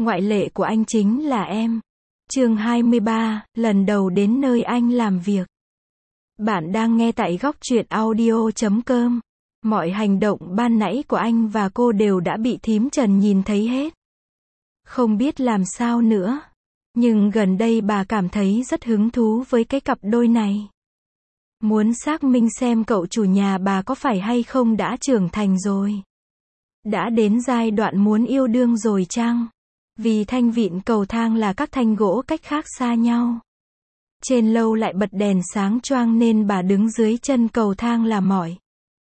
Ngoại lệ của anh chính là em. Chương 23, lần đầu đến nơi anh làm việc. Bạn đang nghe tại góc truyện audio.com. Mọi hành động ban nãy của anh và cô đều đã bị thím Trần nhìn thấy hết. Không biết làm sao nữa. Nhưng gần đây bà cảm thấy rất hứng thú với cái cặp đôi này. Muốn xác minh xem cậu chủ nhà bà có phải hay không đã trưởng thành rồi. Đã đến giai đoạn muốn yêu đương rồi chăng? Vì thanh vịn cầu thang là các thanh gỗ cách khác xa nhau. Trên lâu lại bật đèn sáng choang nên bà đứng dưới chân cầu thang là mọi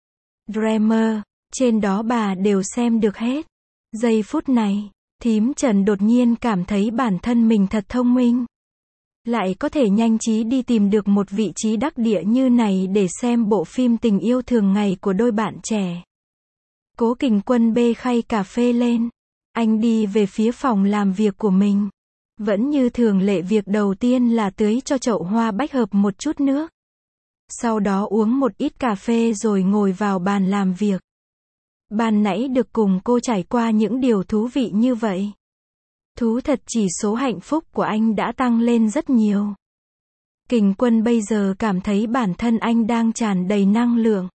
Dreamer, trên đó bà đều xem được hết. Giây phút này, thím Trần đột nhiên cảm thấy bản thân mình thật thông minh. Lại có thể nhanh trí đi tìm được một vị trí đắc địa như này để xem bộ phim tình yêu thường ngày của đôi bạn trẻ. Cố Kình Quân bê khay cà phê lên. Anh đi về phía phòng làm việc của mình. Vẫn như thường lệ, việc đầu tiên là tưới cho chậu hoa bách hợp một chút nước. Sau đó uống một ít cà phê rồi ngồi vào bàn làm việc. Ban nãy được cùng cô trải qua những điều thú vị như vậy. Thú thật, chỉ số hạnh phúc của anh đã tăng lên rất nhiều. Kình Quân bây giờ cảm thấy bản thân anh đang tràn đầy năng lượng.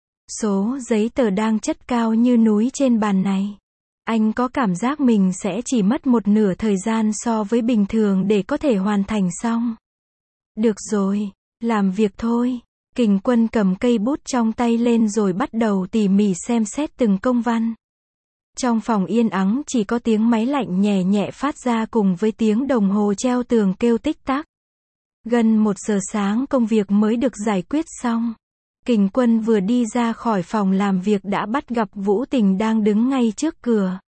Số giấy tờ đang chất cao như núi trên bàn này. Anh có cảm giác mình sẽ chỉ mất một nửa thời gian so với bình thường để có thể hoàn thành xong. Được rồi, làm việc thôi. Kình Quân cầm cây bút trong tay lên rồi bắt đầu tỉ mỉ xem xét từng công văn. Trong phòng yên ắng chỉ có tiếng máy lạnh nhẹ nhẹ phát ra cùng với tiếng đồng hồ treo tường kêu tích tắc. Gần 1 giờ sáng công việc mới được giải quyết xong. Kình Quân vừa đi ra khỏi phòng làm việc đã bắt gặp Vũ Tình đang đứng ngay trước cửa.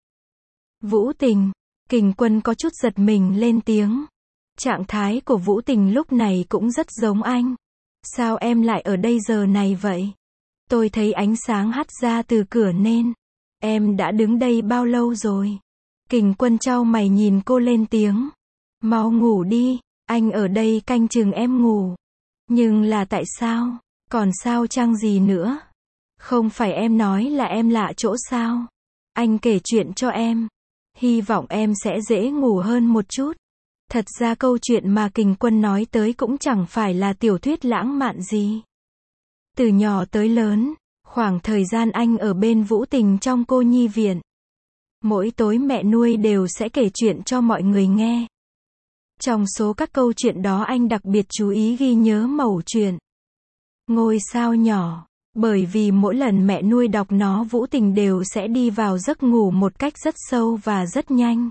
Vũ Tình, Kình Quân có chút giật mình lên tiếng. Trạng thái của Vũ Tình lúc này cũng rất giống anh. Sao em lại ở đây giờ này vậy? Tôi thấy ánh sáng hắt ra từ cửa nên. Em đã đứng đây bao lâu rồi? Kình Quân chau mày nhìn cô lên tiếng. Mau ngủ đi, anh ở đây canh chừng em ngủ. Nhưng là tại sao? Còn sao chăng gì nữa? Không phải em nói là em lạ chỗ sao? Anh kể chuyện cho em. Hy vọng em sẽ dễ ngủ hơn một chút. Thật ra câu chuyện mà Kình Quân nói tới cũng chẳng phải là tiểu thuyết lãng mạn gì. Từ nhỏ tới lớn, khoảng thời gian anh ở bên Vũ Tình trong cô nhi viện. Mỗi tối mẹ nuôi đều sẽ kể chuyện cho mọi người nghe. Trong số các câu chuyện đó anh đặc biệt chú ý ghi nhớ mẩu chuyện Ngôi sao nhỏ, bởi vì mỗi lần mẹ nuôi đọc nó Vũ Tình đều sẽ đi vào giấc ngủ một cách rất sâu và rất nhanh.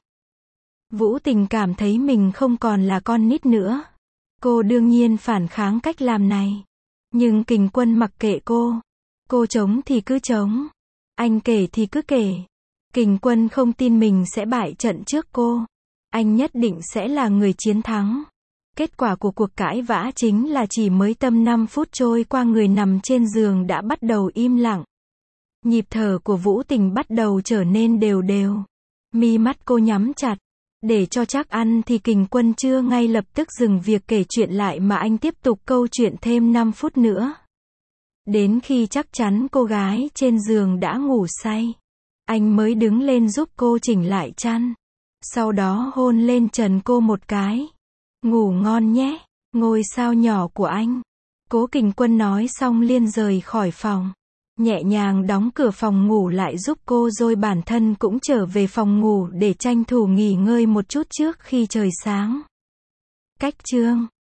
Vũ Tình cảm thấy mình không còn là con nít nữa. Cô đương nhiên phản kháng cách làm này. Nhưng Kình Quân mặc kệ cô. Cô chống thì cứ chống. Anh kể thì cứ kể. Kình Quân không tin mình sẽ bại trận trước cô. Anh nhất định sẽ là người chiến thắng. Kết quả của cuộc cãi vã chính là chỉ mới tầm 5 phút trôi qua, người nằm trên giường đã bắt đầu im lặng. Nhịp thở của Vũ Tình bắt đầu trở nên đều đều. Mi mắt cô nhắm chặt. Để cho chắc ăn thì Kình Quân chưa ngay lập tức dừng việc kể chuyện lại mà anh tiếp tục câu chuyện thêm 5 phút nữa. Đến khi chắc chắn cô gái trên giường đã ngủ say, anh mới đứng lên giúp cô chỉnh lại chăn. Sau đó hôn lên trần cô một cái. Ngủ ngon nhé, ngôi sao nhỏ của anh. Cố Kình Quân nói xong liền rời khỏi phòng. Nhẹ nhàng đóng cửa phòng ngủ lại giúp cô, rồi bản thân cũng trở về phòng ngủ để tranh thủ nghỉ ngơi một chút trước khi trời sáng. Cách chương